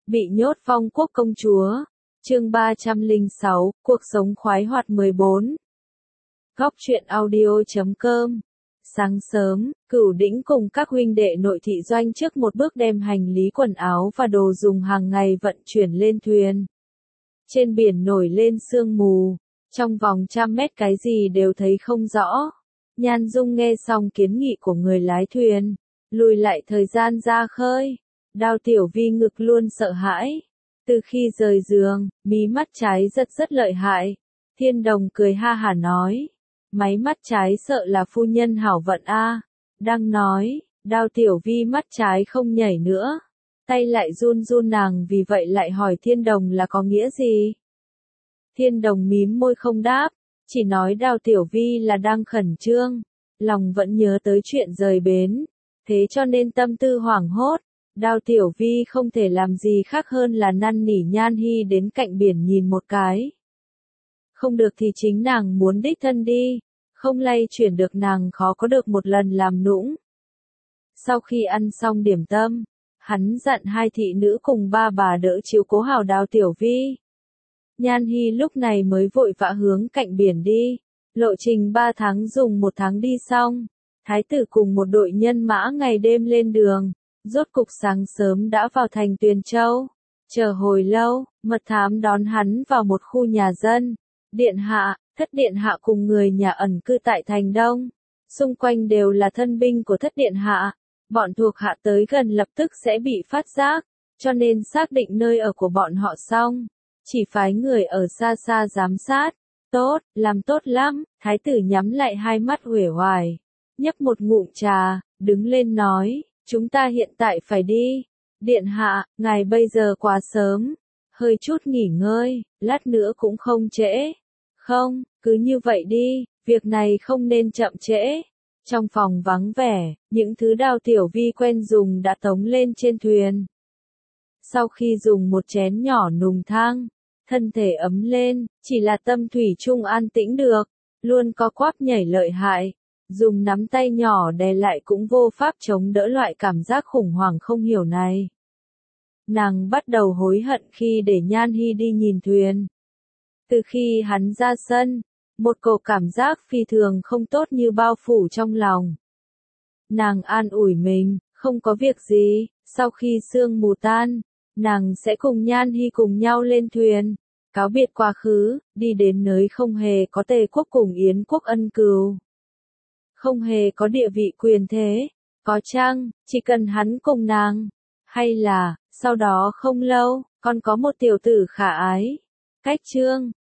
Bị nhốt phong quốc công chúa. Chương 306, cuộc sống khoái hoạt 14. Góc truyện audio.com. Sáng sớm, Cửu Đĩnh cùng các huynh đệ nội thị doanh trước một bước đem hành lý quần áo và đồ dùng hàng ngày vận chuyển lên thuyền. Trên biển nổi lên sương mù, trong vòng 100 mét cái gì đều thấy không rõ. Nhan Dung nghe xong kiến nghị của người lái thuyền, lùi lại thời gian ra khơi. Đao Tiểu Vi ngực luôn sợ hãi. Từ khi rời giường, mí mắt trái giật rất lợi hại. Thiên Đồng cười ha hả nói. Máy mắt trái sợ là phu nhân hảo vận a. Đang nói, Đao Tiểu Vi mắt trái không nhảy nữa. Tay lại run run, nàng vì vậy lại hỏi Thiên Đồng là có nghĩa gì. Thiên Đồng mím môi không đáp, chỉ nói Đao Tiểu Vi là đang khẩn trương, lòng vẫn nhớ tới chuyện rời bến, thế cho nên tâm tư hoảng hốt. Đao Tiểu Vi không thể làm gì khác hơn là năn nỉ Nhan Hi đến cạnh biển nhìn một cái. Không được thì chính nàng muốn đích thân đi, không lay chuyển được nàng khó có được một lần làm nũng. Sau khi ăn xong điểm tâm, hắn dặn hai thị nữ cùng ba bà đỡ chiếu cố hảo Đao Tiểu Vi. Nhan Hi lúc này mới vội vã hướng cạnh biển đi, lộ trình 3 tháng dùng 1 tháng đi xong. Thái tử cùng một đội nhân mã ngày đêm lên đường, rốt cục sáng sớm đã vào thành Tuyền Châu. Chờ hồi lâu, mật thám đón hắn vào một khu nhà dân. Điện hạ, Thất điện hạ cùng người nhà ẩn cư tại thành Đông. Xung quanh đều là thân binh của Thất điện hạ. Bọn thuộc hạ tới gần lập tức sẽ bị phát giác, cho nên xác định nơi ở của bọn họ xong, chỉ phái người ở xa xa giám sát. Tốt, làm tốt lắm. Thái tử nhắm lại hai mắt uể oải, nhấp một ngụm trà, đứng lên nói, chúng ta hiện tại phải đi. Điện hạ, ngài bây giờ quá sớm, hơi chút nghỉ ngơi, lát nữa cũng không trễ. Không, cứ như vậy đi, việc này không nên chậm trễ. Trong phòng vắng vẻ, những thứ Đao Tiểu Vi quen dùng đã tống lên trên thuyền. Sau khi dùng một chén nhỏ nùng thang, thân thể ấm lên, chỉ là tâm thủy chung an tĩnh được, luôn có quắp nhảy lợi hại. Dùng nắm tay nhỏ đè lại cũng vô pháp chống đỡ loại cảm giác khủng hoảng không hiểu này. Nàng bắt đầu hối hận khi để Nhan Hi đi nhìn thuyền. Từ khi hắn ra sân, một cổ cảm giác phi thường không tốt như bao phủ trong lòng. Nàng an ủi mình, không có việc gì, sau khi sương mù tan, nàng sẽ cùng Nhan Hi cùng nhau lên thuyền, cáo biệt quá khứ, đi đến nơi không hề có Tề quốc cùng Yến quốc ân cừu. Không hề có địa vị quyền thế, có chăng, chỉ cần hắn cùng nàng, hay là, sau đó không lâu, còn có một tiểu tử khả ái. Cách chương